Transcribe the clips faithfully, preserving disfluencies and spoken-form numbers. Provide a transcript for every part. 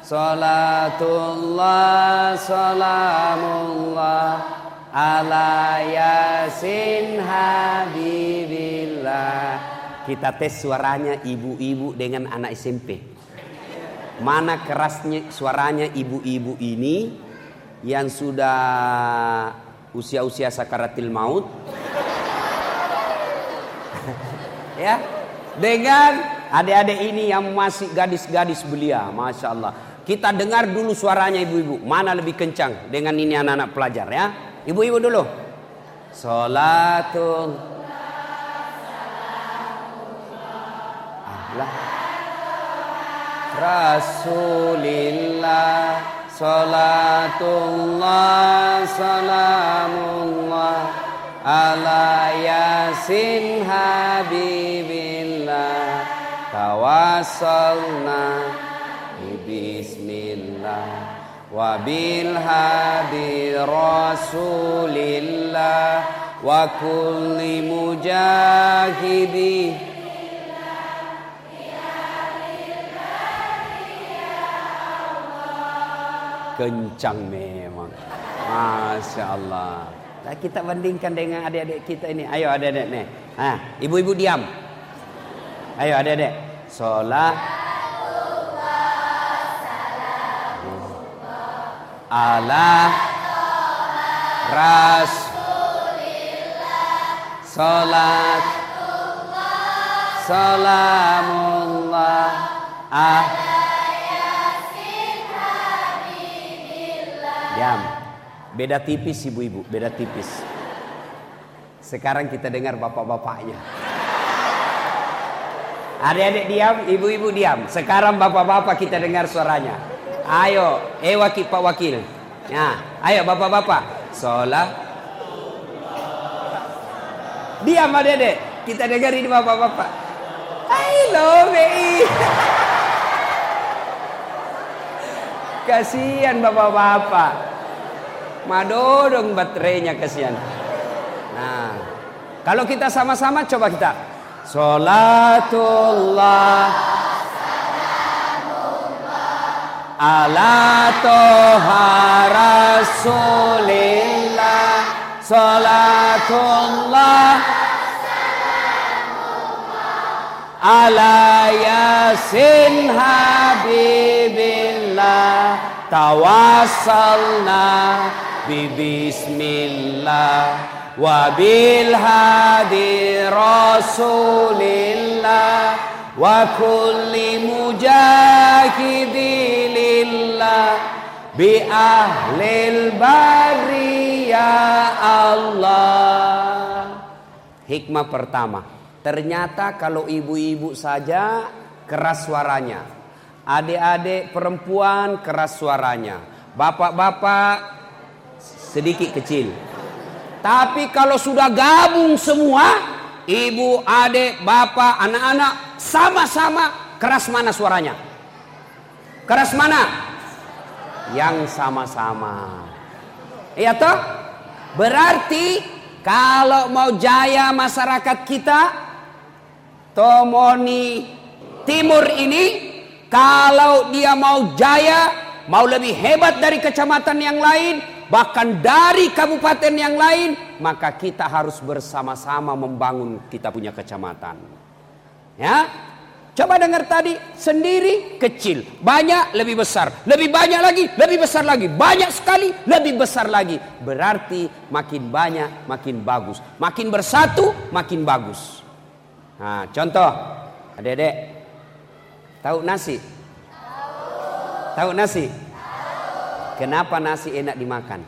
Salatullah salamullah ala yasin habibillah. Kita tes suaranya ibu-ibu dengan anak S M P. Mana kerasnya suaranya ibu-ibu ini yang sudah usia-usia sakaratil maut. Ya, dengan adik-adik ini yang masih gadis-gadis belia, masya Allah. Kita dengar dulu suaranya ibu-ibu, mana lebih kencang dengan ini anak-anak pelajar ya. Ibu-ibu dulu. Salatul Allah Rasulillah, salatullah salamullah ala yasin habibillah, tawassalna bismillah wa bil hadi rasulillah wa kulli mujahidi. Kencang memang, masya Allah. Nah, kita bandingkan dengan adik-adik kita ini. Ayo adik-adik nih. Nah, ibu-ibu diam. Ayo adik-adik. Sholat ala Rasulillah, sholat salamullah ah. Diam. Beda tipis ibu-ibu, beda tipis. Sekarang kita dengar bapak-bapaknya. Adik-adik diam, ibu-ibu diam. Sekarang bapak-bapak kita dengar suaranya. Ayo, eh wakil Pak Wakil. Nah, ayo bapak-bapak. Sholat. Diam adik-adik. Kita dengar ini bapak-bapak. Halo, B I. Kasihan bapak-bapak. Madodong baterainya kasihan. Nah, kalau kita sama-sama coba kita. Salatullah ala toha rasulillah, salatullah ala yasin habibillah, tawassalna bismillah wa bil hadi rasulillah wa kulli mujahidi lillah bi ahlil badri ya Allah. Hikmah pertama, ternyata kalau ibu-ibu saja keras suaranya, adik-adik perempuan keras suaranya, bapak-bapak sedikit kecil. Tapi kalau sudah gabung semua, ibu, adik, bapak, anak-anak sama-sama, keras mana suaranya? Keras mana? Yang sama-sama. Iya toh? Berarti kalau mau jaya masyarakat kita, Tomoni Timur ini, kalau dia mau jaya, mau lebih hebat dari kecamatan yang lain, bahkan dari kabupaten yang lain, maka kita harus bersama-sama membangun kita punya kecamatan. Ya, coba dengar tadi, sendiri kecil, banyak lebih besar, lebih banyak lagi, lebih besar lagi, banyak sekali, lebih besar lagi. Berarti makin banyak, makin bagus, makin bersatu, makin bagus. Nah, contoh, adik-adik, tahu nasi? Tahu nasi? Kenapa nasi enak dimakan?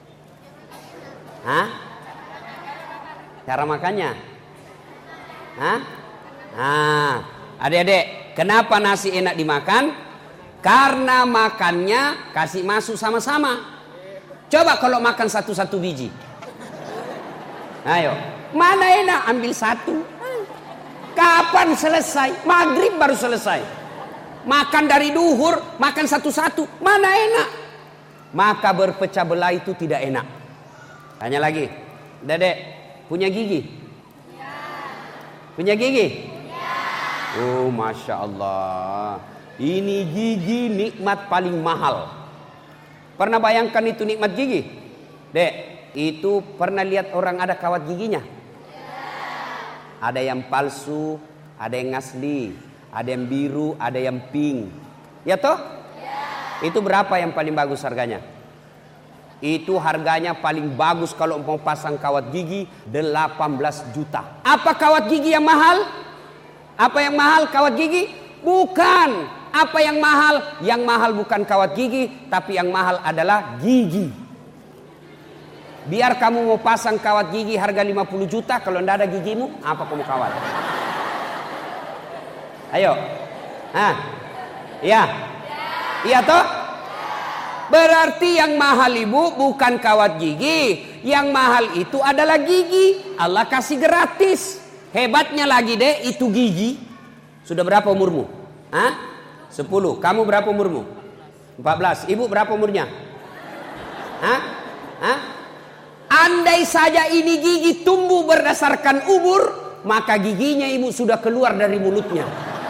Hah? Cara makannya? Hah? Nah, adik-adik, kenapa nasi enak dimakan? Karena makannya kasih masuk sama-sama. Coba kalau makan satu-satu biji. Ayo, mana enak ambil satu? Kapan selesai? Maghrib baru selesai. Makan dari duhur, makan satu-satu, mana enak? Maka berpecah belah itu tidak enak. Tanya lagi, Dedek, punya gigi? Ya. Punya gigi? Ya. Oh, masya Allah. Ini gigi nikmat paling mahal. Pernah bayangkan itu nikmat gigi? Dek, itu pernah lihat orang ada kawat giginya? Ada yang palsu, ada yang asli, ada yang biru, ada yang pink. Ya toh? Itu berapa yang paling bagus harganya? Itu harganya paling bagus kalau mau pasang kawat gigi delapan belas juta. Apa kawat gigi yang mahal? Apa yang mahal kawat gigi? Bukan. Apa yang mahal? Yang mahal bukan kawat gigi, tapi yang mahal adalah gigi. Biar kamu mau pasang kawat gigi harga lima puluh juta, kalau tidak ada gigimu, apa kamu kawat? Ayo. Hah? Iya. Iya toh? Berarti yang mahal ibu bukan kawat gigi. Yang mahal itu adalah gigi. Allah kasih gratis. Hebatnya lagi deh, itu gigi. Sudah berapa umurmu? Hah? sepuluh. Kamu berapa umurmu? empat belas. Ibu berapa umurnya? Hah? Hah? Andai saja ini gigi tumbuh berdasarkan umur, maka giginya ibu sudah keluar dari mulutnya.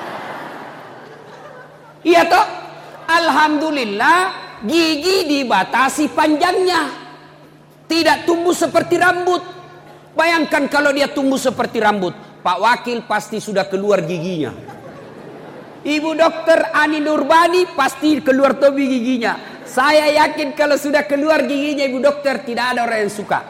Iya toh? Alhamdulillah gigi dibatasi panjangnya. Tidak tumbuh seperti rambut. Bayangkan kalau dia tumbuh seperti rambut, Pak Wakil pasti sudah keluar giginya. Ibu dokter Ani Nurbani pasti keluar tobi giginya. Saya yakin kalau sudah keluar giginya ibu dokter, tidak ada orang yang suka.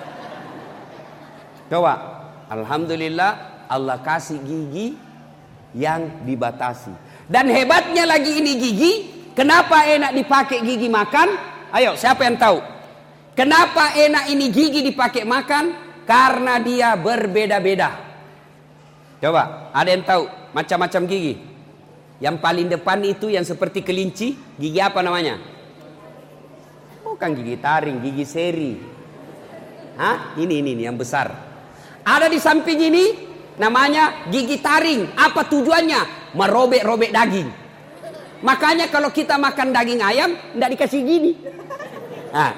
Coba, alhamdulillah Allah kasih gigi yang dibatasi. Dan hebatnya lagi ini gigi, kenapa enak dipakai gigi makan? Ayo, siapa yang tahu? Kenapa enak ini gigi dipakai makan? Karena dia berbeda-beda. Coba, ada yang tahu macam-macam gigi? Yang paling depan itu yang seperti kelinci, gigi apa namanya? Bukan gigi taring, gigi seri. Hah? Ini, ini, ini yang besar. Ada di samping ini, namanya gigi taring. Apa tujuannya? Merobek-robek daging. Makanya kalau kita makan daging ayam, tidak dikasih gini. Nah.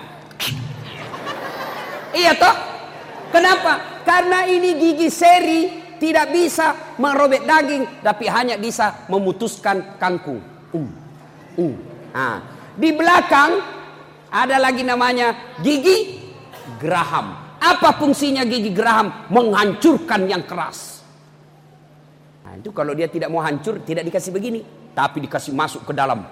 Iya toh? Kenapa? Karena ini gigi seri. Tidak bisa merobek daging, tapi hanya bisa memutuskan kangkung. Uh, uh. Nah, di belakang ada lagi namanya gigi geraham. Apa fungsinya gigi geraham? Menghancurkan yang keras. Nah, itu kalau dia tidak mau hancur, tidak dikasih begini, tapi dikasih masuk ke dalam.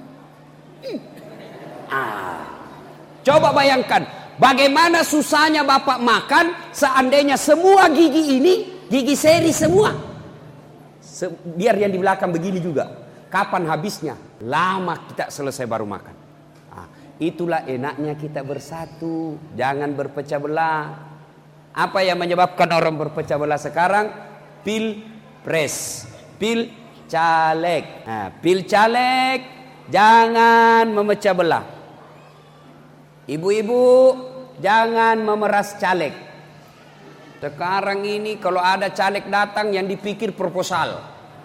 Ah. Coba bayangkan, bagaimana susahnya bapak makan seandainya semua gigi ini gigi seri semua. Se biar yang di belakang begini juga. Kapan habisnya? Lama kita selesai baru makan. Nah, itulah enaknya kita bersatu. Jangan berpecah belah. Apa yang menyebabkan orang berpecah belah sekarang? Pilpres, pil caleg. Nah, pil caleg jangan memecah belah. Ibu-ibu jangan memeras caleg. Sekarang ini kalau ada caleg datang yang dipikir proposal.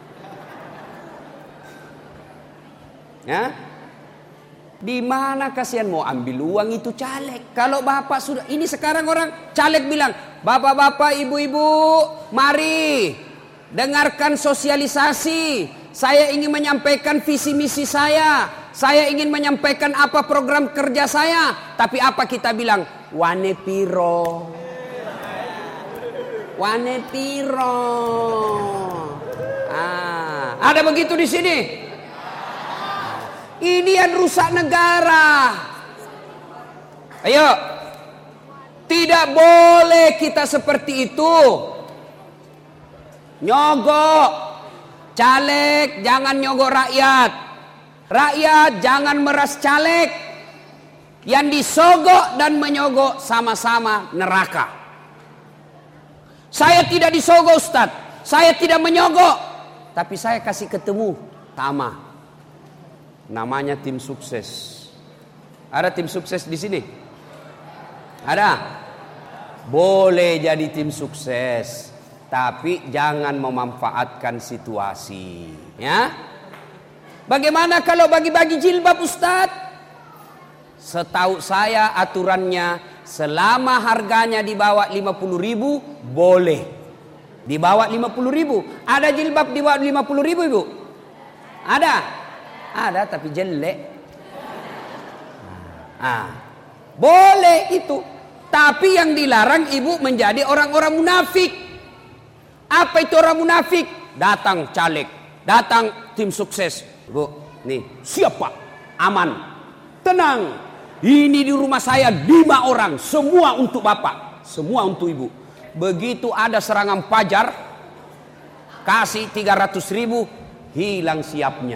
Ya? Di mana kasihan mau ambil uang itu caleg? Kalau bapak sudah, ini sekarang orang caleg bilang, bapak-bapak, ibu-ibu, mari dengarkan sosialisasi. Saya ingin menyampaikan visi misi saya. Saya ingin menyampaikan apa program kerja saya. Tapi apa kita bilang? Wane piro. Wane piro. Ah, ada begitu di sini. Ini yang rusak negara. Ayo, tidak boleh kita seperti itu. Nyogok caleg, jangan nyogok rakyat. Rakyat jangan meras caleg. Yang disogok dan menyogok sama-sama neraka. Saya tidak disogok Ustadz, saya tidak menyogok, tapi saya kasih ketemu Tama. Namanya tim sukses. Ada tim sukses di sini? Ada? Boleh jadi tim sukses, tapi jangan memanfaatkan situasi. Ya? Bagaimana kalau bagi-bagi jilbab Ustadz? Setahu saya aturannya, selama harganya di bawah lima puluh ribu, boleh. Di bawah lima puluh ribu. Ada jilbab di bawah lima puluh ribu, Ibu? Ada? Ada tapi jelek. Ah, boleh itu. Tapi yang dilarang ibu menjadi orang-orang munafik. Apa itu orang munafik? Datang caleg, datang tim sukses. Bu, nih, siapa? Aman. Tenang. Ini di rumah saya lima orang, semua untuk bapak, semua untuk ibu. Begitu ada serangan fajar, kasih tiga ratus ribu, hilang siapnya.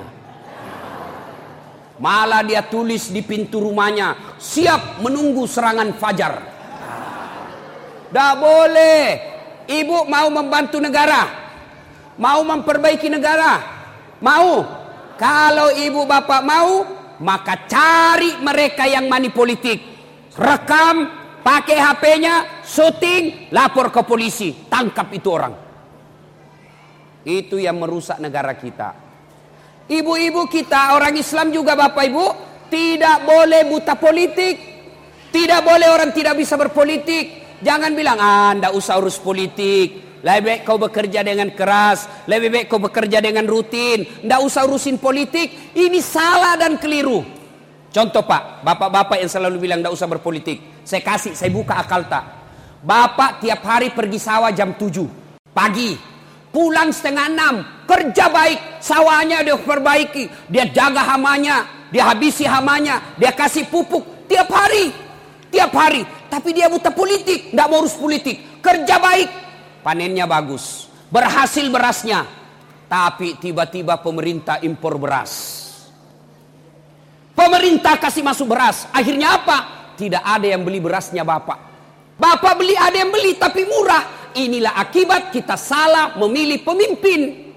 Malah dia tulis di pintu rumahnya, siap menunggu serangan fajar. Dah boleh. Ibu mau membantu negara, mau memperbaiki negara, mau. Kalau ibu bapak mau, maka cari mereka yang money politik, rekam, pakai H P-nya, syuting, lapor ke polisi, tangkap itu orang. Itu yang merusak negara kita. Ibu-ibu kita, orang Islam juga bapak ibu, tidak boleh buta politik. Tidak boleh orang tidak bisa berpolitik. Jangan bilang, ah ndak usah urus politik. Lebih baik kau bekerja dengan keras. Lebih baik kau bekerja dengan rutin. Ndak usah urusin politik. Ini salah dan keliru. Contoh pak, bapak-bapak yang selalu bilang ndak usah berpolitik. Saya kasih, saya buka akal tak. Bapak tiap hari pergi sawah jam tujuh pagi. Pulang setengah enam. Kerja baik. Sawahnya dia perbaiki. Dia jaga hamanya. Dia habisi hamanya. Dia kasih pupuk. Tiap hari. Tiap hari. Tapi dia buta politik. Tidak mau urus politik. Kerja baik. Panennya bagus. Berhasil berasnya. Tapi tiba-tiba pemerintah impor beras. Pemerintah kasih masuk beras. Akhirnya apa? Tidak ada yang beli berasnya bapak. Bapak beli, ada yang beli. Tapi murah. Inilah akibat kita salah memilih pemimpin.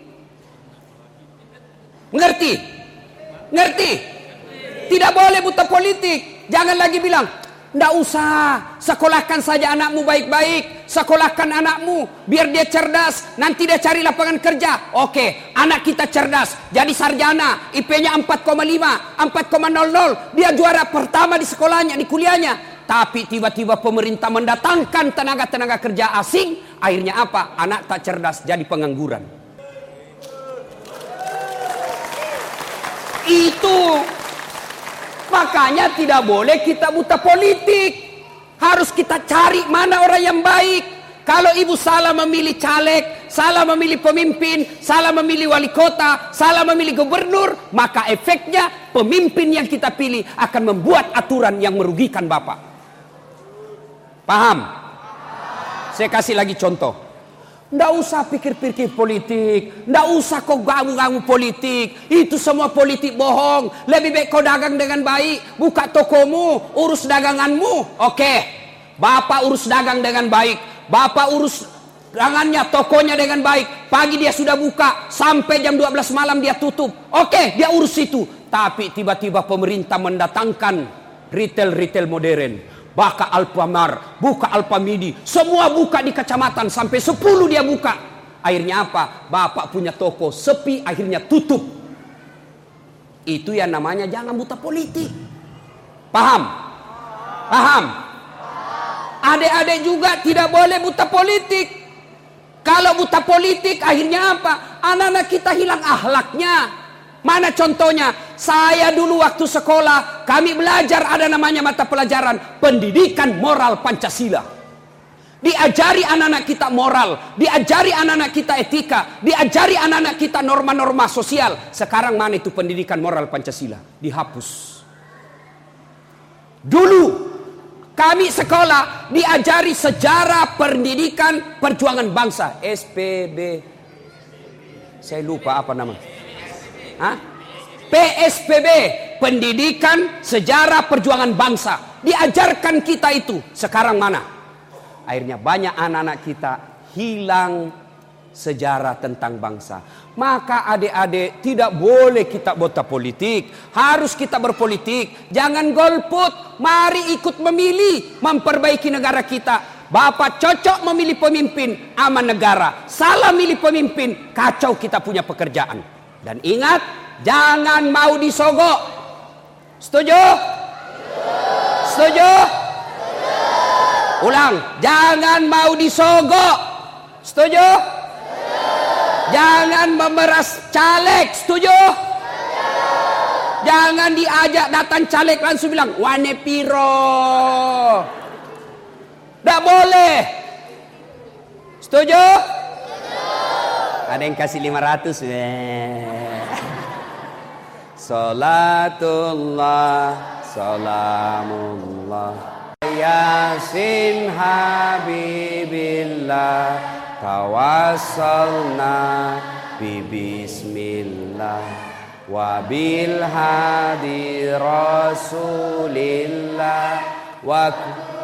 Mengerti? Ngerti? Tidak boleh buta politik. Jangan lagi bilang, ndak usah, sekolahkan saja anakmu baik-baik. Sekolahkan anakmu, biar dia cerdas. Nanti dia cari lapangan kerja. Oke, anak kita cerdas. Jadi sarjana, I P-nya empat koma lima, empat koma nol nol. Dia juara pertama di sekolahnya, di kuliahnya. Tapi tiba-tiba pemerintah mendatangkan tenaga-tenaga kerja asing. Akhirnya apa? Anak tak cerdas, jadi pengangguran. Itu. Makanya tidak boleh kita buta politik. Harus kita cari mana orang yang baik. Kalau ibu salah memilih caleg, salah memilih pemimpin, salah memilih wali kota, salah memilih gubernur, maka efeknya pemimpin yang kita pilih akan membuat aturan yang merugikan bapak. Paham? Saya kasih lagi contoh. Nggak usah pikir-pikir politik. Nggak usah kau ganggu-ganggu politik. Itu semua politik bohong. Lebih baik kau dagang dengan baik. Buka tokomu. Urus daganganmu. Oke. Bapak urus dagang dengan baik. Bapak urus dagangannya, tokonya dengan baik. Pagi dia sudah buka. Sampai jam dua belas malam dia tutup. Oke. Dia urus itu. Tapi tiba-tiba pemerintah mendatangkan retail-retail modern. Buka Alfamart, buka Alfamidi, semua buka di kecamatan, sampai sepuluh dia buka. Akhirnya apa? Bapak punya toko sepi, akhirnya tutup. Itu yang namanya jangan buta politik. Paham? Paham? Adik-adik juga tidak boleh buta politik. Kalau buta politik akhirnya apa? Anak-anak kita hilang akhlaknya. Mana contohnya? Saya dulu waktu sekolah, kami belajar ada namanya mata pelajaran pendidikan moral Pancasila. Diajari anak-anak kita moral, diajari anak-anak kita etika, diajari anak-anak kita norma-norma sosial. Sekarang mana itu pendidikan moral Pancasila? Dihapus. Dulu kami sekolah diajari sejarah pendidikan perjuangan bangsa, S P B. Saya lupa apa nama. Hah? P S P B, Pendidikan Sejarah Perjuangan Bangsa. Diajarkan kita itu. Sekarang mana? Akhirnya banyak anak-anak kita hilang sejarah tentang bangsa. Maka adik-adik tidak boleh kita buta politik. Harus kita berpolitik. Jangan golput. Mari ikut memilih. Memperbaiki negara kita. Bapak cocok memilih pemimpin, aman negara. Salah milih pemimpin, kacau kita punya pekerjaan. Dan ingat, jangan mau disogok. Setuju? Setuju? Ulang, jangan mau disogok. Setuju? Jangan memeras caleg. Setuju? Jangan diajak datang caleg langsung bilang wane piro. Tidak boleh. Setuju? Ada yang kasih lima ratus. Salatullah, salamullah. Yasin habibillah, tawassalna bi bismillah, wa bil hadi rasulillah, wa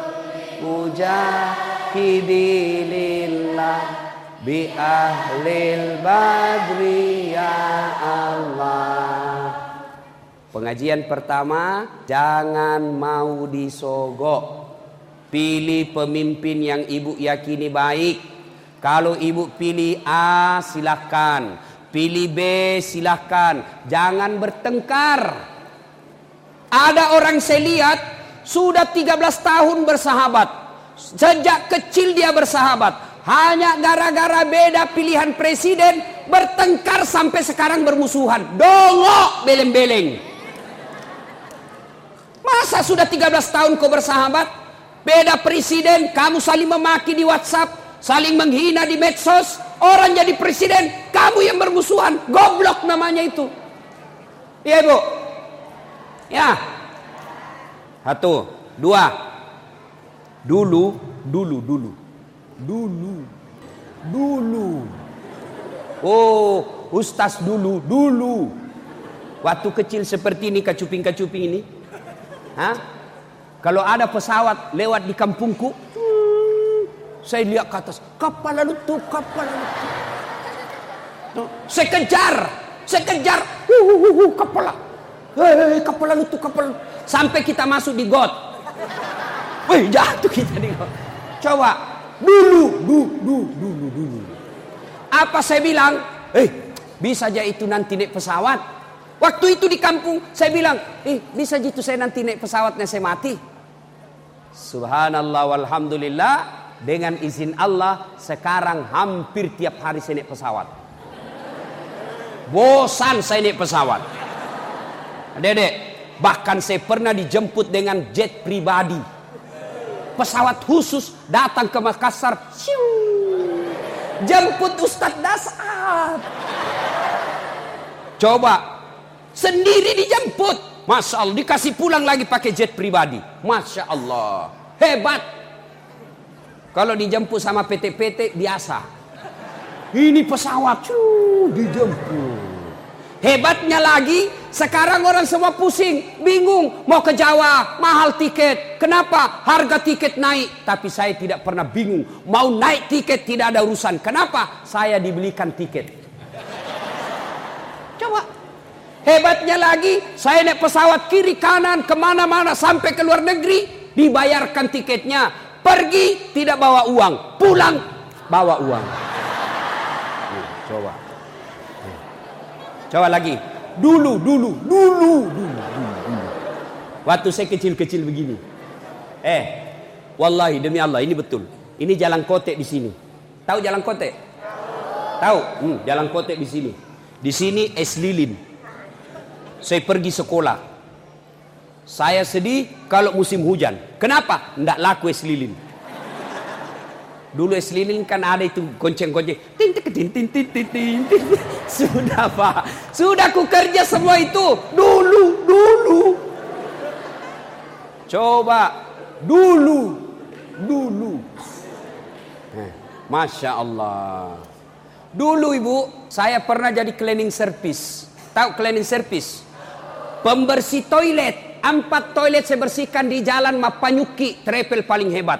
mujahidilillah, bi ahlil badri ya Allah. Pengajian pertama, jangan mau disogok. Pilih pemimpin yang ibu yakini baik. Kalau ibu pilih A, silahkan. Pilih B, silahkan. Jangan bertengkar. Ada orang saya lihat sudah tiga belas tahun bersahabat. Sejak kecil dia bersahabat. Hanya gara-gara beda pilihan presiden, bertengkar sampai sekarang bermusuhan. Dongok beleng-beleng. Masa sudah tiga belas tahun kau bersahabat, beda presiden, kamu saling memaki di WhatsApp, saling menghina di medsos, orang jadi presiden, kamu yang bermusuhan, goblok namanya itu. Iya ibu? Ya. Satu, dua. Dulu, dulu, dulu. Dulu. Dulu. Oh, Ustaz dulu, dulu. Waktu kecil seperti ini, kacuping-kacuping ini. Hah? Kalau ada pesawat lewat di kampungku, hmm, saya lihat ke atas, kapal lalu tuh, kapal lalu tuh. Saya kejar, saya kejar, uh, uh, uh, uh, kapal lah, hei, kapal lalu tuh, kapal. Sampai kita masuk di got, wih jatuh kita di got. Coba, dulu, dulu, dulu, dulu, dulu. Apa saya bilang? Eh, bisa aja itu nanti naik pesawat. Waktu itu di kampung saya bilang, eh bisa gitu saya nanti naik pesawatnya saya mati. Subhanallah walhamdulillah, dengan izin Allah sekarang hampir tiap hari saya naik pesawat. Bosan saya naik pesawat. Dedek, bahkan saya pernah dijemput dengan jet pribadi. Pesawat khusus datang ke Makassar. Jemput Ustadz Dasar. Coba. Sendiri dijemput. Masya Allah. Dikasih pulang lagi pakai jet pribadi. Masya Allah. Hebat. Kalau dijemput sama P T P T biasa. Ini pesawat. Cuh, dijemput. Hebatnya lagi. Sekarang orang semua pusing. Bingung. Mau ke Jawa. Mahal tiket. Kenapa? Harga tiket naik. Tapi saya tidak pernah bingung. Mau naik tiket tidak ada urusan. Kenapa? Saya dibelikan tiket. Coba. Hebatnya lagi, saya naik pesawat kiri kanan kemana-mana sampai ke luar negeri, dibayarkan tiketnya. Pergi tidak bawa uang, pulang bawa uang. Nih, coba, nih. Coba lagi. Dulu, dulu, dulu, dulu, dulu, dulu. Waktu saya kecil-kecil begini. Eh, wallahi demi Allah ini betul. Ini Jalan Kotek di sini. Tahu Jalan Kotek? Tahu? Hmm, Jalan Kotek di sini. Di sini es lilin. Saya pergi sekolah. Saya sedih kalau musim hujan. Kenapa? Nggak laku es lilin. Dulu es lilin kan ada itu gonceng-gonceng. Ting ting ting ting ting ting ting. Sudah Pak. Sudah ku kerja semua itu. Dulu, dulu. Coba. Dulu. Dulu. Eh, Masya Allah. Dulu ibu, saya pernah jadi cleaning service. Tahu cleaning service? Pembersih toilet. Empat toilet saya bersihkan di jalan Mapanyuki, travel paling hebat.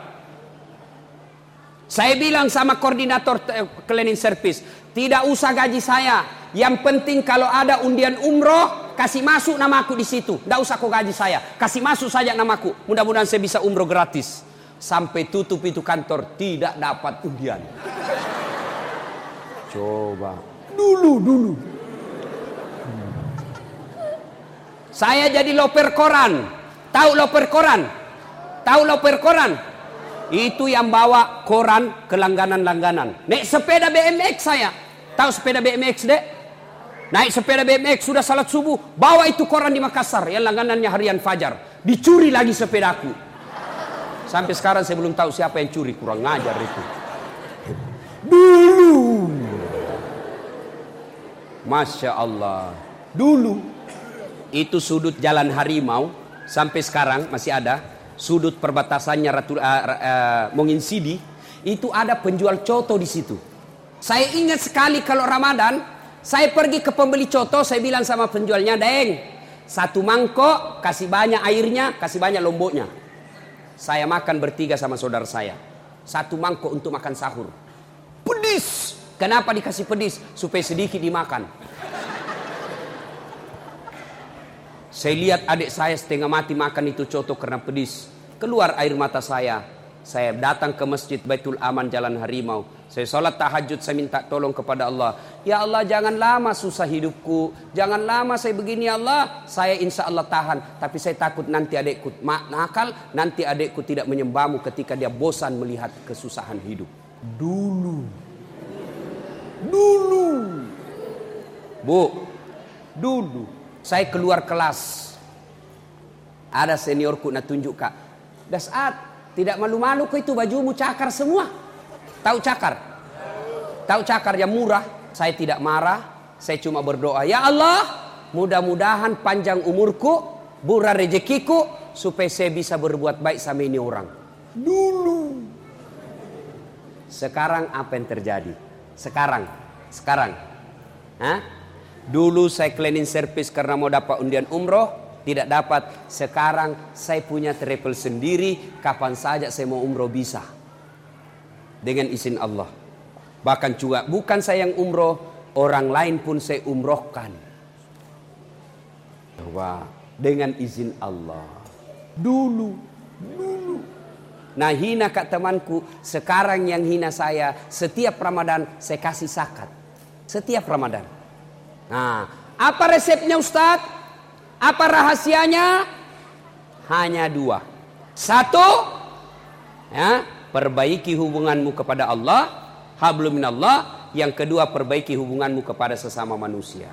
Saya bilang sama koordinator cleaning service, tidak usah gaji saya. Yang penting kalau ada undian umroh, kasih masuk namaku di situ. Tidak usah kau gaji saya, kasih masuk saja namaku. Mudah-mudahan saya bisa umroh gratis. Sampai tutup itu kantor, tidak dapat undian. Coba. Dulu, dulu. Saya jadi loper koran. Tahu loper koran? Tahu loper koran? Itu yang bawa koran ke langganan-langganan. Naik sepeda B M X saya. Tahu sepeda B M X, Dek? Naik sepeda B M X, sudah salat subuh, bawa itu koran di Makassar yang langganannya harian Fajar. Dicuri lagi sepedaku. Sampai sekarang saya belum tahu siapa yang curi, kurang ngajar itu. Dulu. Masya Allah. Dulu. Itu sudut Jalan Harimau, sampai sekarang masih ada. Sudut perbatasannya Ratu, uh, uh, Mongin Sidi. Itu ada penjual coto di situ. Saya ingat sekali kalau Ramadan, saya pergi ke pembeli coto, saya bilang sama penjualnya, Deng, satu mangkok, kasih banyak airnya, kasih banyak lomboknya. Saya makan bertiga sama saudara saya. Satu mangkok untuk makan sahur. Pedis. Kenapa dikasih pedis? Supaya sedikit dimakan. Saya lihat adik saya setengah mati makan itu coto karena pedis. Keluar air mata saya. Saya datang ke masjid Baitul Aman Jalan Harimau. Saya sholat tahajud, saya minta tolong kepada Allah. Ya Allah, jangan lama susah hidupku. Jangan lama saya begini ya Allah. Saya insya Allah tahan. Tapi saya takut nanti adikku nakal. Nanti adikku tidak menyembahmu ketika dia bosan melihat kesusahan hidup. Dulu. Dulu. Bu. Dulu. Saya keluar kelas. Ada seniorku nak tunjuk kak. Dasat, tidak malu-malu kok itu bajumu cakar semua. Tahu cakar? Tahu cakar yang murah? Saya tidak marah. Saya cuma berdoa. Ya Allah, mudah-mudahan panjang umurku, murah rezekiku, supaya saya bisa berbuat baik sama ini orang. Dulu. Sekarang apa yang terjadi? Sekarang. Sekarang. Hah? Dulu saya cleaning service karena mau dapat undian umroh. Tidak dapat. Sekarang saya punya travel sendiri. Kapan saja saya mau umroh bisa. Dengan izin Allah. Bahkan juga bukan saya yang umroh, orang lain pun saya umrohkan. Wah, dengan izin Allah. Dulu, dulu. Nah, hina kak temanku, sekarang yang hina saya, setiap Ramadan saya kasih zakat. Setiap Ramadan. Nah, apa resepnya Ustadz? Apa rahasianya? Hanya dua. Satu, ya, perbaiki hubunganmu kepada Allah, hablum minallah. Yang kedua, perbaiki hubunganmu kepada sesama manusia.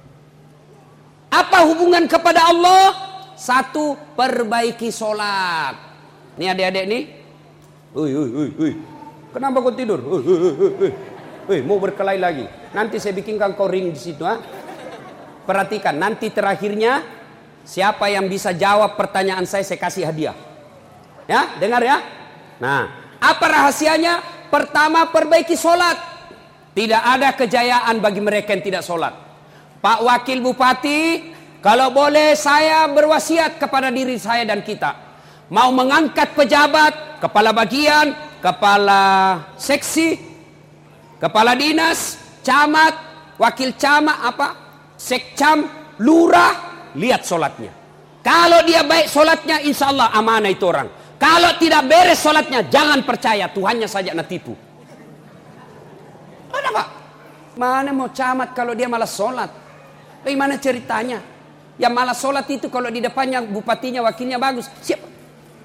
Apa hubungan kepada Allah? Satu, perbaiki sholat. Ini adik-adik nih. Ui, ui, ui, ui. Kenapa kau tidur? Ui, ui, ui, ui. Ui, mau berkelahi lagi. Nanti saya bikinkan kau ring di situ. Ha? Perhatikan, nanti terakhirnya siapa yang bisa jawab pertanyaan saya, saya kasih hadiah. Ya, dengar ya. Nah, apa rahasianya? Pertama, perbaiki sholat. Tidak ada kejayaan bagi mereka yang tidak sholat. Pak Wakil Bupati, kalau boleh saya berwasiat kepada diri saya dan kita. Mau mengangkat pejabat, kepala bagian, kepala seksi, kepala dinas, camat, wakil camat, apa, sekcam, lurah, lihat sholatnya. Kalau dia baik sholatnya, insya Allah amanah itu orang. Kalau tidak beres sholatnya, jangan percaya, Tuhannya saja nak tipu. Mana pak? Mana mau camat kalau dia malas sholat? Bagaimana ceritanya? Yang malas sholat itu kalau di depannya bupatinya, wakilnya bagus, siapa?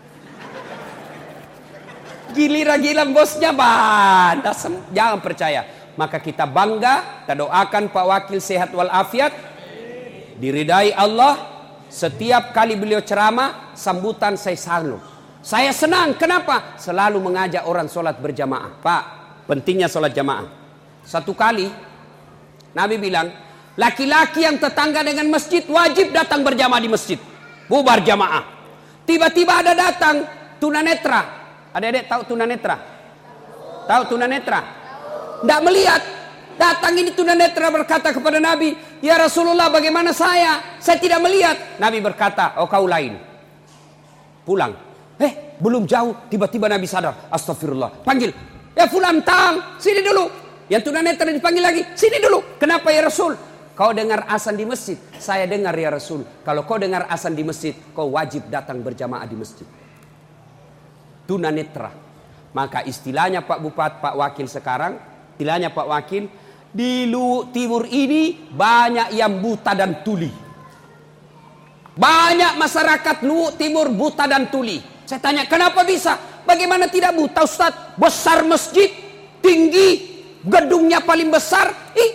Giliran-giliran bosnya banda, jangan percaya. Maka kita bangga, kita doakan Pak Wakil sehat walafiat, diridai Allah. Setiap kali beliau ceramah, sambutan saya selalu. Saya senang, kenapa? Selalu mengajak orang sholat berjamaah. Pak, pentingnya sholat jamaah. Satu kali, Nabi bilang, laki-laki yang tetangga dengan masjid wajib datang berjamaah di masjid. Bubar jamaah. Tiba-tiba ada datang tunanetra. Adik-adik tahu tunanetra? Tahu tunanetra? Tidak melihat. Datang ini tunanetra berkata kepada Nabi, ya Rasulullah, bagaimana saya? Saya tidak melihat. Nabi berkata, oh kau lain. Pulang. Eh, belum jauh. Tiba-tiba Nabi sadar. Astagfirullah. Panggil. Ya fulan tang, sini dulu. Yang tunanetra dipanggil lagi. Sini dulu. Kenapa ya Rasul? Kau dengar azan di masjid. Saya dengar ya Rasul. Kalau kau dengar azan di masjid, kau wajib datang berjamaah di masjid. Tunanetra. Maka istilahnya Pak Bupati, Pak Wakil sekarang, istilahnya Pak Wakil, di timur ini banyak yang buta dan tuli. Banyak masyarakat Luwu Timur buta dan tuli. Saya tanya, kenapa bisa? Bagaimana tidak buta Ustaz? Besar masjid, tinggi, gedungnya paling besar, ih tidak ada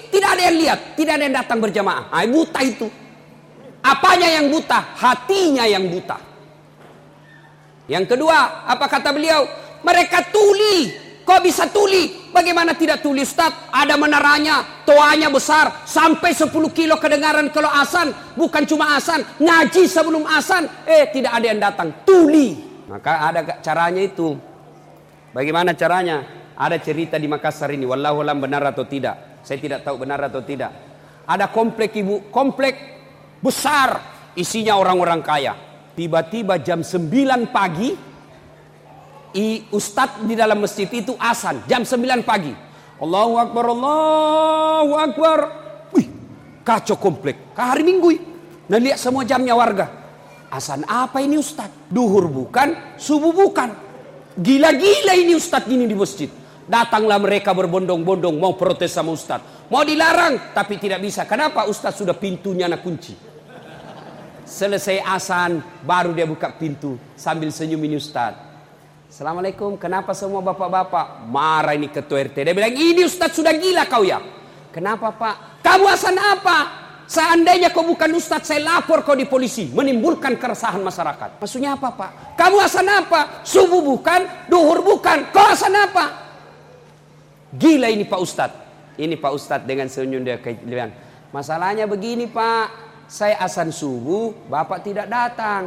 kalian lihat, tidak ada yang datang berjamaah. Ah, buta itu. Apanya yang buta? Hatinya yang buta. Yang kedua, apa kata beliau? Mereka tuli. Kok bisa tuli? Bagaimana tidak tuli, Ustaz? Ada menaranya, toanya besar, sampai sepuluh kilo kedengaran kalau azan. Bukan cuma azan, ngaji sebelum azan. Eh, tidak ada yang datang. Tuli. Maka ada caranya itu. Bagaimana caranya? Ada cerita di Makassar ini. Wallahu alam benar atau tidak. Saya tidak tahu benar atau tidak. Ada komplek ibu, komplek besar, isinya orang-orang kaya. Tiba-tiba jam sembilan pagi, i ustadz di dalam masjid itu azan jam sembilan pagi. Allahu Akbar, Allahu Akbar. Wih, kacau komplek. Ke hari Minggu. Nah, lihat semua jamnya warga. Azan apa ini ustadz? Duhur bukan, subuh bukan. Gila-gila ini ustadz ini di masjid. Datanglah mereka berbondong-bondong mau protes sama ustadz. Mau dilarang, tapi tidak bisa. Kenapa? Ustadz sudah pintunya nak kunci. Selesai azan, baru dia buka pintu sambil senyum ini ustadz. Assalamualaikum, kenapa semua bapak-bapak? Marah ini ketua R T. Dia bilang, ini ustadz sudah gila kau ya. Kenapa pak? Kamu azan apa? Seandainya kau bukan ustadz, saya lapor kau di polisi. Menimbulkan keresahan masyarakat. Maksudnya apa pak? Kamu azan apa? Subuh bukan, duhur bukan. Kau azan apa? Gila ini pak ustadz. Ini pak ustadz dengan senyum dia bilang, masalahnya begini pak. Saya azan subuh, bapak tidak datang.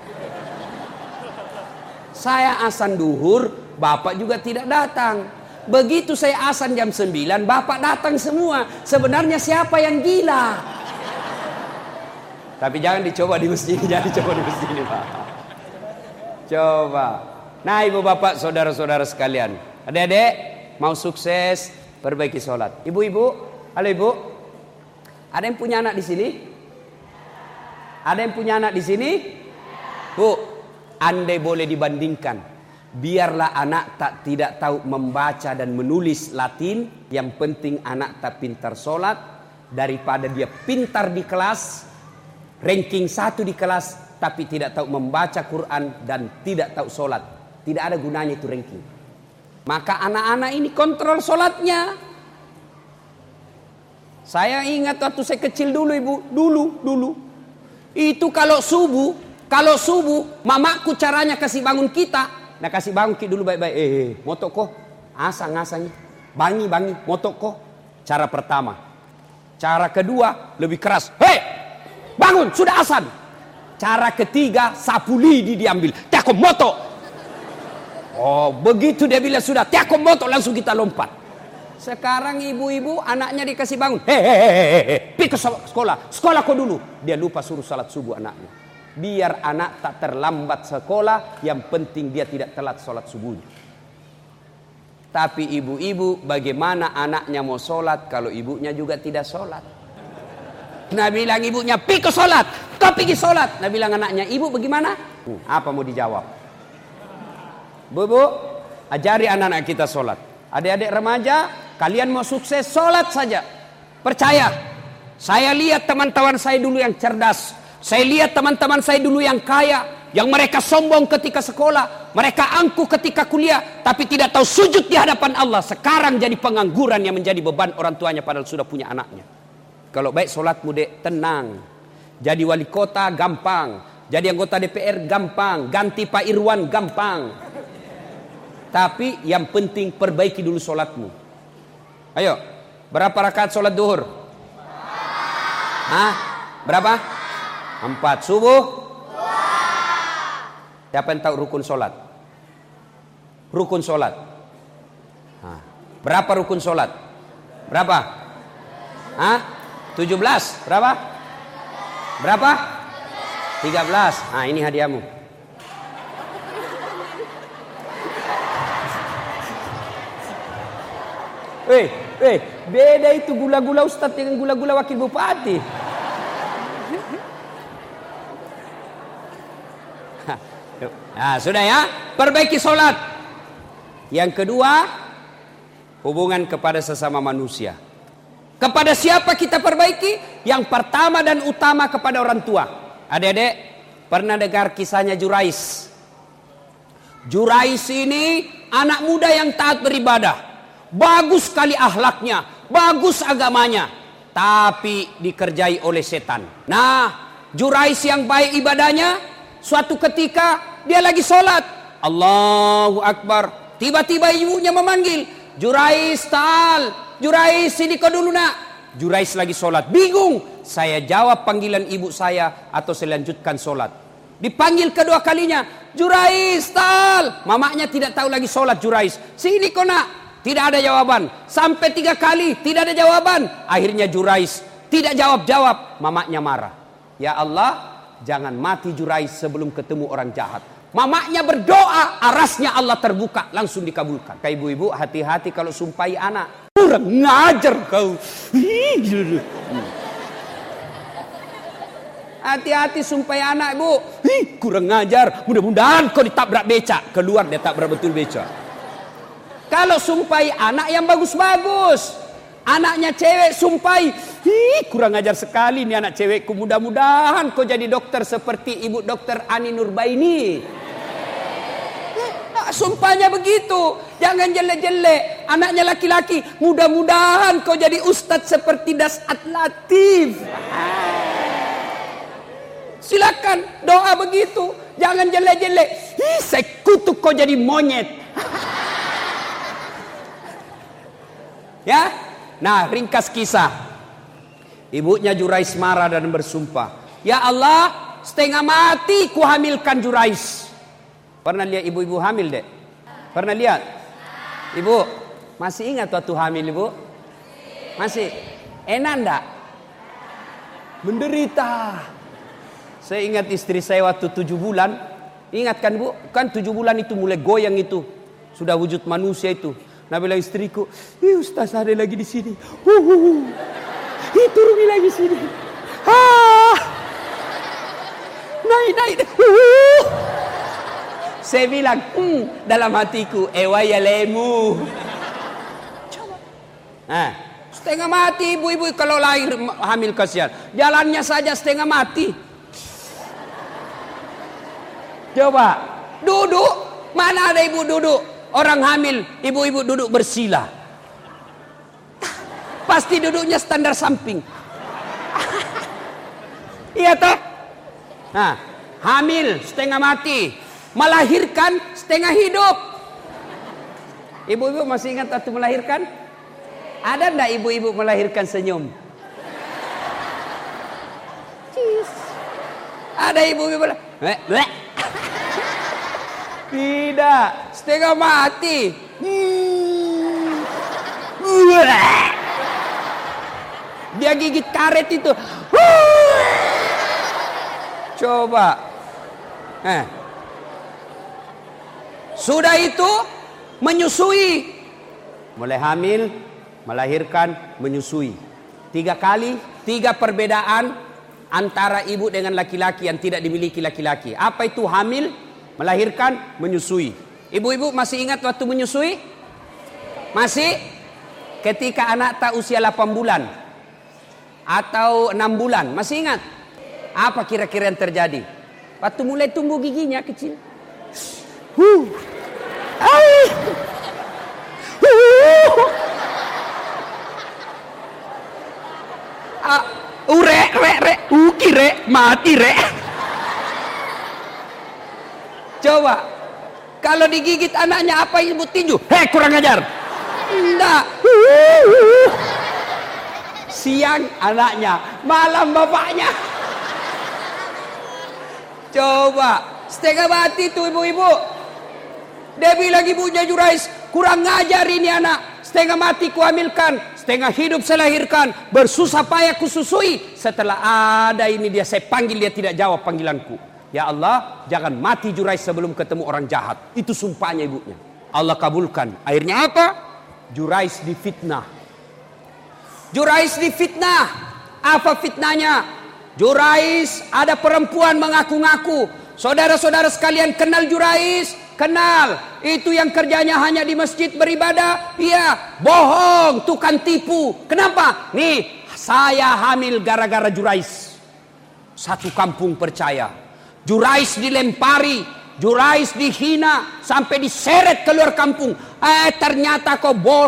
Saya azan duhur, bapak juga tidak datang. Begitu saya azan jam sembilan, bapak datang semua. Sebenarnya siapa yang gila? Tapi jangan dicoba di masjid, jangan dicoba di masjid ini pak. Coba. Nah ibu bapak, saudara-saudara sekalian, adik-adik mau sukses, perbaiki sholat. Ibu-ibu, halo ibu, ada yang punya anak di sini? Ada yang punya anak di sini? Bu, andai boleh dibandingkan, biarlah anak tak tidak tahu membaca dan menulis Latin, yang penting anak tak pintar sholat, daripada dia pintar di kelas, ranking satu di kelas, tapi tidak tahu membaca Quran dan tidak tahu sholat. Tidak ada gunanya itu ranking. Maka anak-anak ini kontrol sholatnya. Saya ingat waktu saya kecil dulu ibu, dulu, dulu. Itu kalau subuh, kalau subuh, mamaku caranya kasih bangun kita. Nah kasih bangun kita dulu baik-baik. Eh, eh motok kok, asang-asangnya. Bangi, bangi, motok kok. Cara pertama. Cara kedua, lebih keras. Hei, bangun, sudah azan. Cara ketiga, sapu lidi diambil. Tiakom motok. Oh, begitu dia bilang sudah, tiakom motok, langsung kita lompat. Sekarang ibu-ibu anaknya dikasih bangun. Hei, hei, hei, hei, pergi ke sekolah. Sekolah kau dulu. Dia lupa suruh salat subuh anaknya. Biar anak tak terlambat sekolah, yang penting dia tidak telat salat subuhnya. Tapi ibu-ibu, bagaimana anaknya mau salat kalau ibunya juga tidak salat? Nah bilang ibunya, pergi ke salat. Kau pergi salat. Nah bilang anaknya, ibu bagaimana? Hmm, apa mau dijawab? Bu-bu, ajari anak-anak kita salat. Adik-adik remaja, kalian mau sukses, sholat saja. Percaya. Saya lihat teman-teman saya dulu yang cerdas. Saya lihat teman-teman saya dulu yang kaya. Yang mereka sombong ketika sekolah. Mereka angkuh ketika kuliah. Tapi tidak tahu sujud di hadapan Allah. Sekarang jadi pengangguran yang menjadi beban orang tuanya padahal sudah punya anaknya. Kalau baik sholatmu dek, tenang. Jadi wali kota gampang. Jadi anggota D P R gampang. Ganti Pak Irwan gampang. Tapi yang penting perbaiki dulu sholatmu. Ayo, berapa rakaat sholat duhur? Hah? Berapa? Empat. Subuh? Siapa yang tahu rukun sholat? Rukun sholat. Hah. Berapa rukun sholat? Berapa? Hah? Tujuh belas? Berapa? Berapa? Tiga belas. Nah ini hadiahmu. Eh, eh, beda itu gula-gula ustadz dengan gula-gula wakil bupati. Nah, sudah ya, perbaiki sholat. Yang kedua, hubungan kepada sesama manusia. Kepada siapa kita perbaiki? Yang pertama dan utama kepada orang tua. Adik-adik, pernah dengar kisahnya Jurais? Jurais ini anak muda yang taat beribadah. Bagus sekali akhlaknya, bagus agamanya. tapi dikerjai oleh setan. Nah, Jurais yang baik ibadahnya, suatu ketika dia lagi sholat, Allahu Akbar, tiba-tiba ibunya memanggil, Jurais, ta'al, Jurais, sini kau dulu nak. Jurais lagi sholat, bingung, saya jawab panggilan ibu saya atau saya lanjutkan sholat. Dipanggil kedua kalinya, Jurais, ta'al, mamanya tidak tahu lagi sholat. Jurais, sini kau nak. Tidak ada jawaban. Sampai tiga kali tidak ada jawaban. Akhirnya Jurais tidak jawab-jawab. Mamanya marah. Ya Allah, jangan mati Jurais sebelum ketemu orang jahat. Mamanya berdoa, arasnya Allah terbuka, langsung dikabulkan. Kak ibu-ibu, hati-hati kalau sumpahi anak. Kurang ngajar kau. Hati-hati sumpahi anak, Bu. Hi, kurang ngajar. Mudah-mudahan kau ditabrak becak. Keluar dia tabrak betul becak. Kalau sumpahi anak yang bagus-bagus, anaknya cewek sumpahi, hi, kurang ajar sekali nih anak cewekku, mudah-mudahan kau jadi dokter seperti ibu dokter Ani Nurbaini. Nah, sumpahnya begitu, jangan jelek-jelek. Anaknya laki-laki, mudah-mudahan kau jadi ustadz seperti Dasat Latif. Silakan doa begitu, jangan jelek-jelek. Hi, saya kutuk kau jadi monyet. Ya, nah ringkas kisah. Ibunya Jurais marah dan bersumpah, ya Allah, setengah mati ku hamilkan Jurais. Pernah lihat ibu-ibu hamil dek? Pernah lihat? Ibu, masih ingat waktu hamil ibu? Masih? Enak enggak? Menderita. Saya ingat istri saya waktu tujuh bulan. Ingat kan bu? Kan tujuh bulan itu mulai goyang itu. Sudah wujud manusia itu. Nah bilang istriku, ih Ustaz ada lagi di sini. Uh, uh, uh. Ih turuni lagi sini. Ah, naik naik. Uh, uh. Saya bilang, hmm, dalam hatiku, ewa ya lemu. Coba. Nah, setengah mati ibu-ibu kalau lahir hamil kasihan. Jalannya saja setengah mati. Coba, duduk. Mana ada ibu duduk? Orang hamil, ibu-ibu duduk bersila. Pasti duduknya standar samping. Iya toh? Nah, hamil setengah mati, melahirkan setengah hidup. Ibu-ibu masih ingat waktu melahirkan? Ada enggak ibu-ibu melahirkan senyum? Cheese. Ada ibu-ibu melahirkan. Tidak, setengah mati. Hmm. Dia gigit karet itu. Coba. Eh. Sudah itu menyusui. Mulai hamil, melahirkan, menyusui. Tiga kali, tiga perbedaan antara ibu dengan laki-laki yang tidak dimiliki laki-laki. Apa itu hamil? Melahirkan, menyusui. Ibu-ibu masih ingat waktu menyusui? Masih? Ketika anak tak usia delapan bulan atau enam bulan, masih ingat? Apa kira-kira yang terjadi? Waktu mulai tumbuh giginya kecil. Huh. Ay. Huh. Ah, ure, re, re, uki, re, mati, re. Coba, kalau digigit anaknya apa ibu tinju? Hei kurang ajar. Enggak. Siang anaknya, malam bapaknya. Coba, setengah mati tuh ibu-ibu. Dia bilang ibunya Jurais, kurang ngajar ini anak. Setengah mati kuhamilkan, setengah hidup saya lahirkan, bersusah payah kususui. Setelah ada ini dia, saya panggil dia tidak jawab panggilanku. Ya Allah, jangan mati Jurais sebelum ketemu orang jahat. Itu sumpahnya ibunya. Allah kabulkan. Akhirnya apa? Jurais difitnah. Jurais difitnah. Apa fitnahnya? Jurais ada perempuan mengaku-ngaku. Saudara-saudara sekalian kenal Jurais? Kenal. Itu yang kerjanya hanya di masjid beribadah. Iya, bohong, tukang tipu. Kenapa? Nih, saya hamil gara-gara Jurais. Satu kampung percaya. Jurais dilempari, Jurais dihina, sampai diseret keluar kampung. Eh ternyata kau bohong,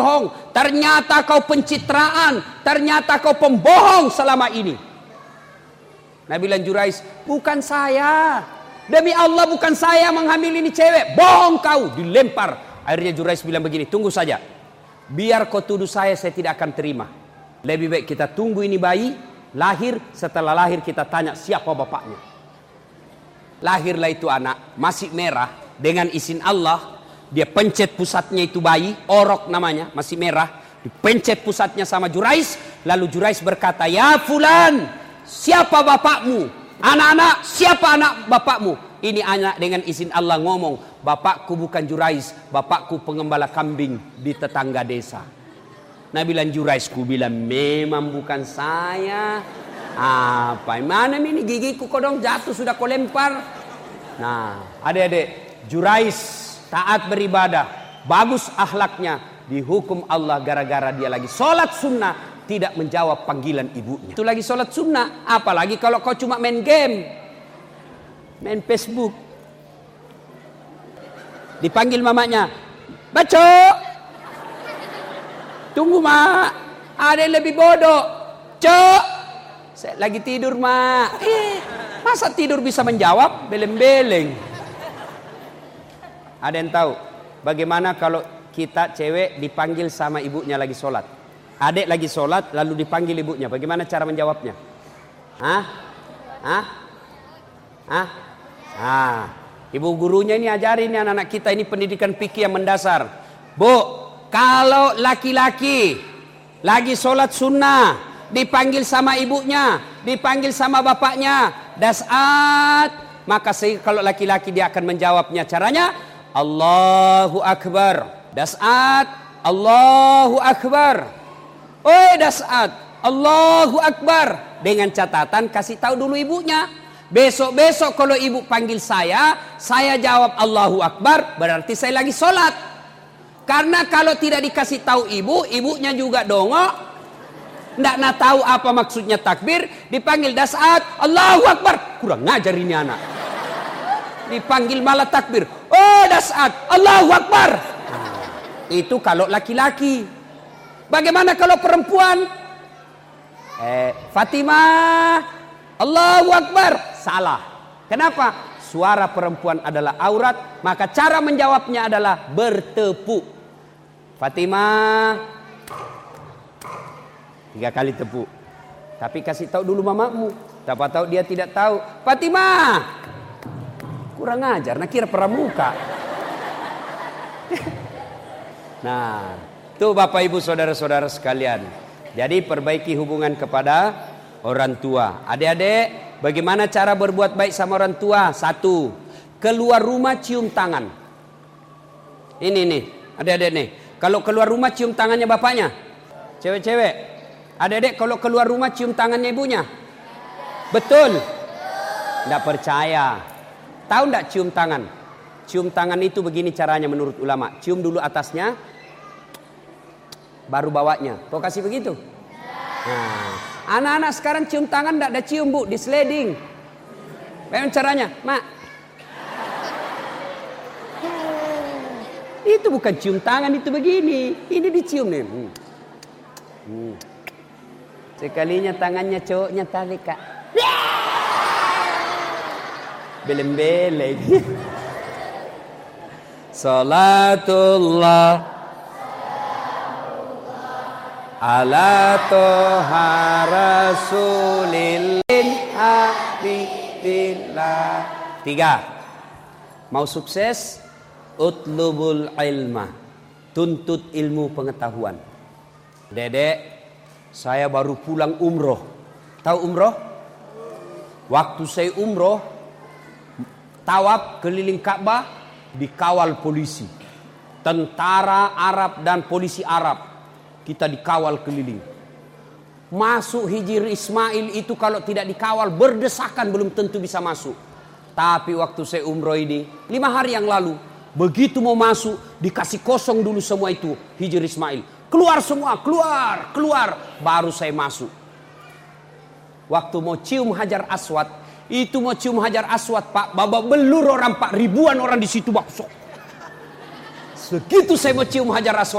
ternyata kau pencitraan, ternyata kau pembohong selama ini. Nabi bilang, Jurais, bukan saya, demi Allah bukan saya menghamili ini cewek, bohong kau. Dilempar. Akhirnya Jurais bilang begini, tunggu saja, biar kau tuduh saya, saya tidak akan terima. Lebih baik kita tunggu ini bayi lahir, setelah lahir kita tanya siapa bapaknya. Lahirlah itu anak, masih merah, dengan izin Allah dia pencet pusatnya itu bayi, Orok namanya, masih merah, dipencet pusatnya sama Jurais. Lalu Jurais berkata, ya fulan, siapa bapakmu? Anak-anak, siapa anak bapakmu? Ini anak dengan izin Allah ngomong, bapakku bukan Jurais, bapakku pengembala kambing di tetangga desa. Nabi bilang, Jurais, ku bilang memang bukan saya. Apa mana ini gigiku kodong jatuh sudah kau lempar. Nah, adik-adik, Jurais taat beribadah, bagus akhlaknya, dihukum Allah gara-gara dia lagi sholat sunnah, tidak menjawab panggilan ibunya. Itu lagi sholat sunnah, apalagi kalau kau cuma main game, main Facebook. Dipanggil mamanya, Baco, tunggu mak, ada yang lebih bodoh. Cok, saya lagi tidur mak. Eh, masa tidur bisa menjawab? Beleng-beleng. Ada yang tahu bagaimana kalau kita cewek dipanggil sama ibunya lagi sholat? Adik lagi sholat lalu dipanggil ibunya, bagaimana cara menjawabnya? Hah? Hah? Hah? Ah, ibu gurunya ini ajarin nih anak-anak kita ini pendidikan fikih yang mendasar. Bu, kalau laki-laki lagi sholat sunnah dipanggil sama ibunya, dipanggil sama bapaknya, dasat, maka kalau laki-laki dia akan menjawabnya. Caranya Allahu Akbar. Dasat, Allahu Akbar. Oi dasat, Allahu Akbar. Dengan catatan kasih tahu dulu ibunya. Besok-besok kalau ibu panggil saya, saya jawab Allahu Akbar, berarti saya lagi sholat. Karena kalau tidak dikasih tahu ibu, ibunya juga dongok, ndak nak tahu apa maksudnya takbir, dipanggil dasat, Allahu Akbar, kurang ngajar ini anak. Dipanggil malah takbir, oh dasat, Allahu Akbar. Itu kalau laki-laki. Bagaimana kalau perempuan? Eh, Fatimah, Allahu Akbar. Salah. Kenapa? Suara perempuan adalah aurat, maka cara menjawabnya adalah bertepuk. Fatimah, tiga kali tepuk. Tapi kasih tahu dulu mamamu. Siapa tahu dia tidak tahu. Fatimah, kurang ajar, nak kira pramuka. Nah, tuh Bapak Ibu saudara-saudara sekalian. Jadi perbaiki hubungan kepada orang tua. Adik-adik, bagaimana cara berbuat baik sama orang tua? Satu, keluar rumah cium tangan. Ini nih, adik-adik nih. Kalau keluar rumah cium tangannya bapaknya. Cewek-cewek, adik-adik kalau keluar rumah cium tangannya ibunya. Betul? Tidak percaya. Tahu tidak cium tangan? Cium tangan itu begini caranya menurut ulama. Cium dulu atasnya, baru bawahnya. Kau kasih begitu? Nah, anak-anak sekarang cium tangan tidak ada cium bu, di sliding. Bagaimana caranya? Mak, itu bukan cium tangan, itu begini. Ini dicium nih. Hmm. Hmm. Sekalinya tangannya cowoknya tarik kak. Beleng-beleng. Salatullah ala toha rasulillah habibillah. Tiga, mau sukses utlubul ilma, tuntut ilmu pengetahuan. Dedek, saya baru pulang umroh. Tahu umroh? Waktu saya umroh, tawaf keliling Ka'bah dikawal polisi, tentara Arab dan polisi Arab. Kita dikawal keliling. Masuk Hijir Ismail itu kalau tidak dikawal berdesakan belum tentu bisa masuk. Tapi waktu saya umroh ini lima hari yang lalu, begitu mau masuk dikasih kosong dulu semua itu Hijir Ismail. Keluar semua, keluar, keluar. Baru saya masuk. Waktu mau cium Hajar Aswad, itu mau cium Hajar Aswad pak, babak belur orang pak, ribuan orang di situ bakso. Segitu saya mau cium Hajar Aswad,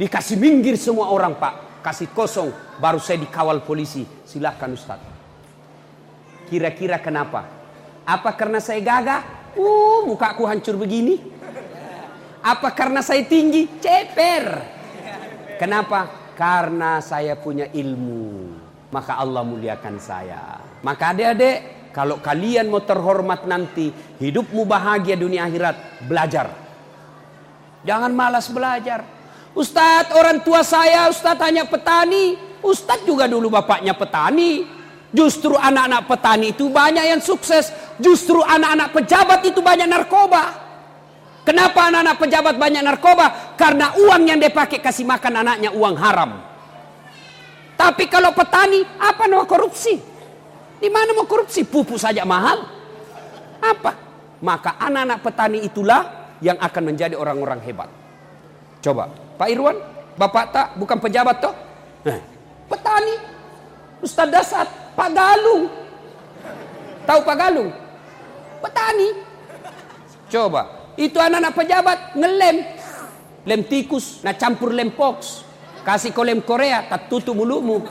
Dikasih minggir semua orang Pak. Kasih kosong. Baru saya dikawal polisi. Silakan Ustaz. Kira-kira kenapa? Apa karena saya gagah? Uh, mukaku hancur begini. Apa karena saya tinggi? Ceper. Kenapa? Karena saya punya ilmu. Maka Allah muliakan saya. Maka adik-adik, kalau kalian mau terhormat nanti, hidupmu bahagia dunia akhirat, belajar. Jangan malas belajar. Ustadz, orang tua saya, Ustadz hanya petani. Ustadz juga dulu bapaknya petani. Justru anak-anak petani itu banyak yang sukses. Justru anak-anak pejabat itu banyak narkoba. Kenapa anak-anak pejabat banyak narkoba? Karena uang yang dia pakai kasih makan anaknya uang haram. Tapi kalau petani, apa nama korupsi? Di mana mau korupsi? Pupuk saja mahal. Apa? Maka anak-anak petani itulah yang akan menjadi orang-orang hebat. Coba, Pak Irwan, Bapak tak bukan pejabat toh? Nah, petani. Ustaz Dasar, Pak Galung. Tahu Pak Galung? Petani. Coba, itu anak-anak pejabat ngelem. Lem tikus, nah campur lem pox. Kasih kau lem Korea, tak tutup mulutmu.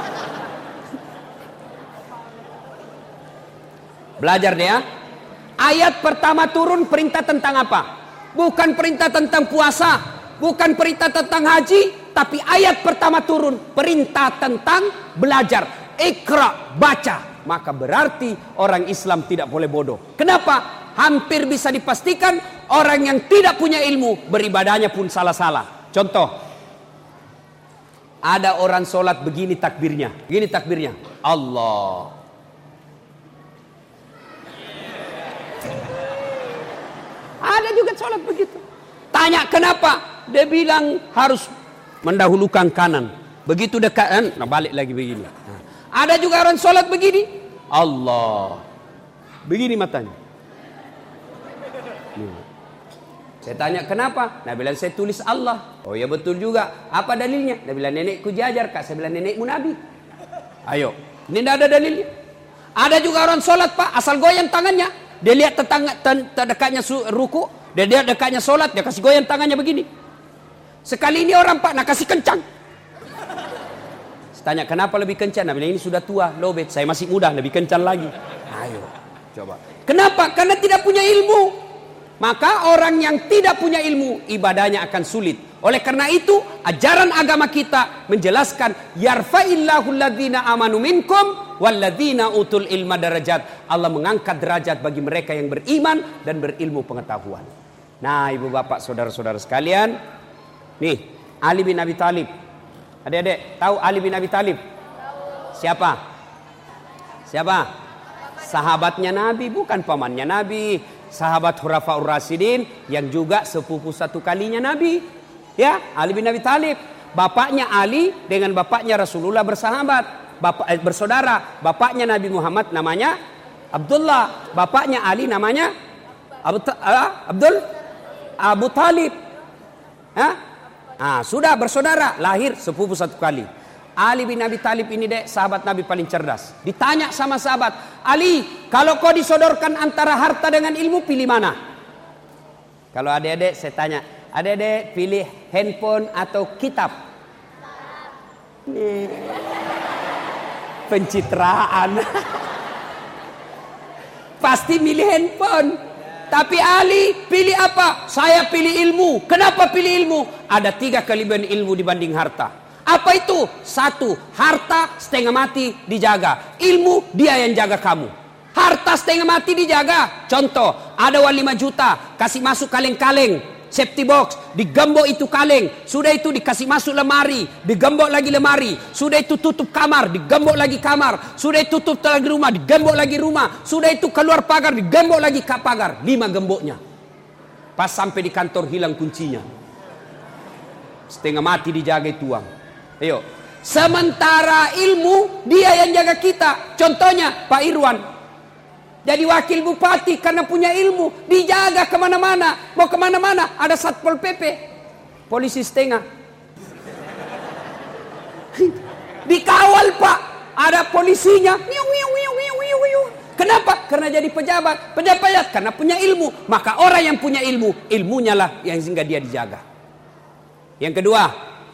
Belajar deh ya. Ayat pertama turun perintah tentang apa? Bukan perintah tentang puasa, bukan perintah tentang haji, tapi ayat pertama turun perintah tentang belajar. Iqra, baca. Maka berarti orang Islam tidak boleh bodoh. Kenapa? Hampir bisa dipastikan orang yang tidak punya ilmu beribadahnya pun salah-salah. Contoh, ada orang sholat begini takbirnya, begini takbirnya, Allah. Ada juga sholat begitu. Tanya kenapa? Dia bilang harus mendahulukan kanan. Begitu dekat kan, nah balik lagi begini. Nah, ada juga orang sholat begini, Allah. Begini matanya. Nih. Saya tanya kenapa? Nah bilang saya tulis Allah. Oh ya betul juga. Apa dalilnya? Dia bilang nenekku jajar kak. Saya bilang nenekmu Nabi. Ayo. Ini tidak ada dalilnya. Ada juga orang sholat Pak. Asal goyang tangannya. Dia lihat tetangga terdekatnya ruku. Dia lihat dekatnya sholat. Dia kasih goyang tangannya begini. Sekali ini orang Pak. Nah kasih kencang. Saya tanya kenapa lebih kencang? Nah bilang ini sudah tua. Lobet. Saya masih muda. Lebih kencang lagi. Ayo. Coba. Kenapa? Karena tidak punya ilmu. Maka orang yang tidak punya ilmu ibadahnya akan sulit. Oleh karena itu ajaran agama kita menjelaskan yarfa'illahu alladhina amanu minkum walladzina utul ilma darajat. Allah mengangkat derajat bagi mereka yang beriman dan berilmu pengetahuan. Nah, ibu bapak saudara-saudara sekalian, nih Ali bin Abi Thalib. Adik-adik tahu Ali bin Abi Thalib? Siapa? Siapa? Sahabatnya Nabi, bukan pamannya Nabi. Sahabat Khulafaur Rasyidin yang juga sepupu satu kalinya Nabi. Ya, Ali bin Abi Thalib. Bapaknya Ali dengan bapaknya Rasulullah bersahabat, bapak eh, bersaudara. Bapaknya Nabi Muhammad namanya Abdullah, bapaknya Ali namanya Abu uh, Abdul Abu Talib. Hah? Ah, sudah bersaudara, lahir sepupu satu kali. Ali bin Abi Thalib ini dek sahabat Nabi paling cerdas. Ditanya sama sahabat, Ali, kalau kau disodorkan antara harta dengan ilmu, pilih mana? Kalau adik-adik saya tanya, adik-adik pilih handphone atau kitab? Nih. Pencitraan. Pasti milih handphone. Tapi Ali pilih apa? Saya pilih ilmu. Kenapa pilih ilmu? Ada tiga kelebihan ilmu dibanding harta. Apa itu? Satu, harta setengah mati dijaga. Ilmu dia yang jaga kamu. Harta setengah mati dijaga. Contoh, ada uang lima juta, kasih masuk kaleng-kaleng, safety box, digembok itu kaleng. Sudah itu dikasih masuk lemari, digembok lagi lemari. Sudah itu tutup kamar, digembok lagi kamar. Sudah itu tutup lagi rumah, digembok lagi rumah. Sudah itu keluar pagar, digembok lagi ke pagar. Lima gemboknya. Pas sampai di kantor hilang kuncinya. Setengah mati dijaga itu uang. Ayo. Sementara ilmu dia yang jaga kita. Contohnya Pak Irwan jadi wakil bupati karena punya ilmu, dijaga kemana-mana. Mau kemana-mana ada satpol P P, polisi setengah. Dikawal Pak, ada polisinya. Kenapa? Karena jadi pejabat. Pejabat karena punya ilmu. Maka orang yang punya ilmu, ilmunya lah yang sehingga dia dijaga. Yang kedua,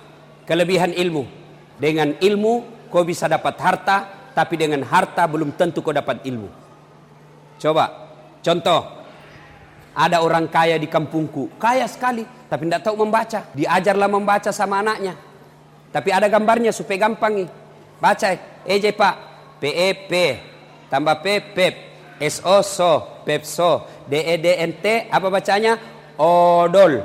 kelebihan ilmu. Dengan ilmu kau bisa dapat harta, tapi dengan harta belum tentu kau dapat ilmu. Coba, contoh, ada orang kaya di kampungku, kaya sekali, tapi tidak tahu membaca. Diajarlah membaca sama anaknya. Tapi ada gambarnya supaya gampang nih. Baca, E J Pak, P E P, tambah P, Pep, S O, So, Pepso, D E D N T, apa bacanya? Odol.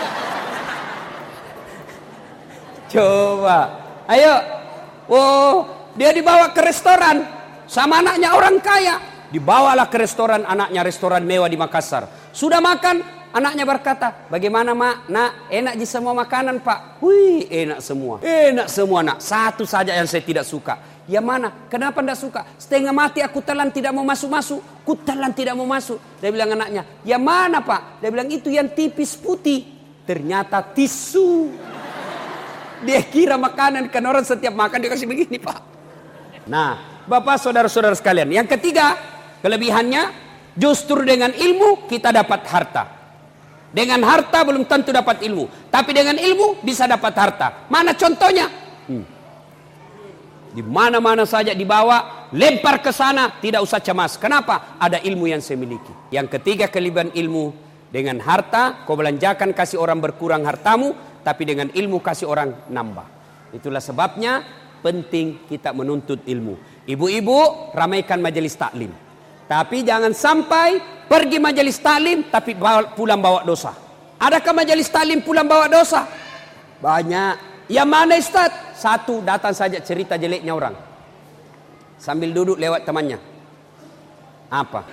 Coba, ayo. Oh, dia dibawa ke restoran sama anaknya orang kaya. Dibawalah ke restoran anaknya, restoran mewah di Makassar. Sudah makan, anaknya berkata, bagaimana mak? Nak, enak di semua makanan pak. Wih, enak semua. Enak semua nak. Satu saja yang saya tidak suka. Ya mana? Kenapa tidak suka? Setengah mati aku telan tidak mau masuk-masuk. Ku telan tidak mau masuk. Dia bilang anaknya, ya mana pak? Dia bilang itu yang tipis putih. Ternyata tisu. Dia kira makanan, kan orang setiap makan dia kasih begini pak. Nah, bapak saudara-saudara sekalian, yang ketiga kelebihannya justru dengan ilmu kita dapat harta. Dengan harta belum tentu dapat ilmu, tapi dengan ilmu bisa dapat harta. Mana contohnya? Hmm. Di mana-mana saja dibawa, lempar ke sana, tidak usah cemas. Kenapa? Ada ilmu yang saya miliki. Yang ketiga kelebihan ilmu, dengan harta kau belanjakan kasih orang berkurang hartamu, tapi dengan ilmu kasih orang nambah. Itulah sebabnya penting kita menuntut ilmu. Ibu-ibu ramaikan majelis taklim. Tapi jangan sampai pergi majelis taklim tapi pulang bawa dosa. Adakah majelis taklim pulang bawa dosa? Banyak. Yang mana Ustaz? Satu, datang saja cerita jeleknya orang. Sambil duduk lewat temannya. Apa?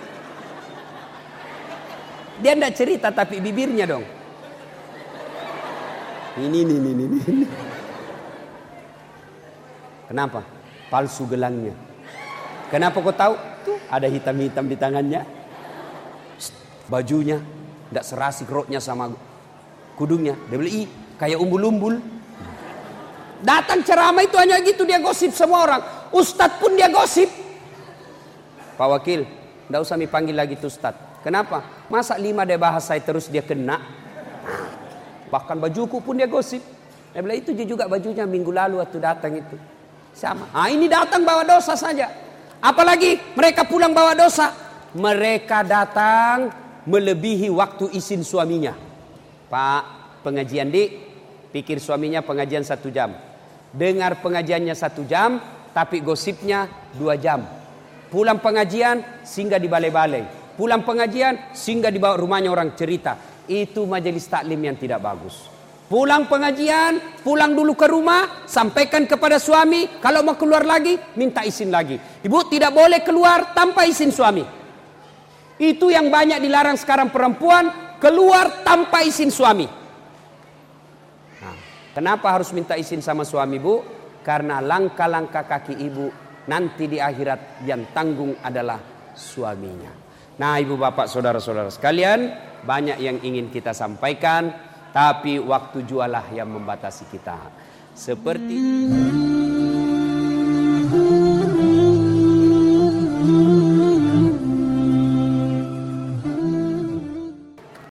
Dia tidak cerita tapi bibirnya dong. Ini, ini, ini, ini. Kenapa? Palsu gelangnya. Kenapa kau tahu? Tuh, ada hitam-hitam di tangannya. Bajunya tidak serasi roknya sama kudungnya. Dia bilang, ih, kayak umbul-umbul. Datang ceramah itu hanya gitu, dia gosip semua orang. Ustadz pun dia gosip. Pak Wakil, tidak usah dipanggil lagi tuh Ustadz. Kenapa? Masa lima dia bahas saya terus dia kena. Bahkan bajuku pun dia gosip. Dia bilang itu juga bajunya minggu lalu waktu datang itu. Sama. Ah ini datang bawa dosa saja. Apalagi mereka pulang bawa dosa. Mereka datang melebihi waktu izin suaminya. Pak pengajian di, pikir suaminya pengajian satu jam. Dengar pengajiannya satu jam, tapi gosipnya dua jam. Pulang pengajian singgah di balai-balai. Pulang pengajian singgah di bawah rumahnya orang cerita. Itu majelis taklim yang tidak bagus. Pulang pengajian, pulang dulu ke rumah, sampaikan kepada suami, kalau mau keluar lagi, minta izin lagi. Ibu tidak boleh keluar tanpa izin suami. Itu yang banyak dilarang sekarang perempuan, keluar tanpa izin suami. Nah, kenapa harus minta izin sama suami, Bu? Karena langkah-langkah kaki ibu nanti di akhirat yang tanggung adalah suaminya. Nah, ibu bapak saudara-saudara sekalian, banyak yang ingin kita sampaikan, tapi waktu jualah yang membatasi kita. Seperti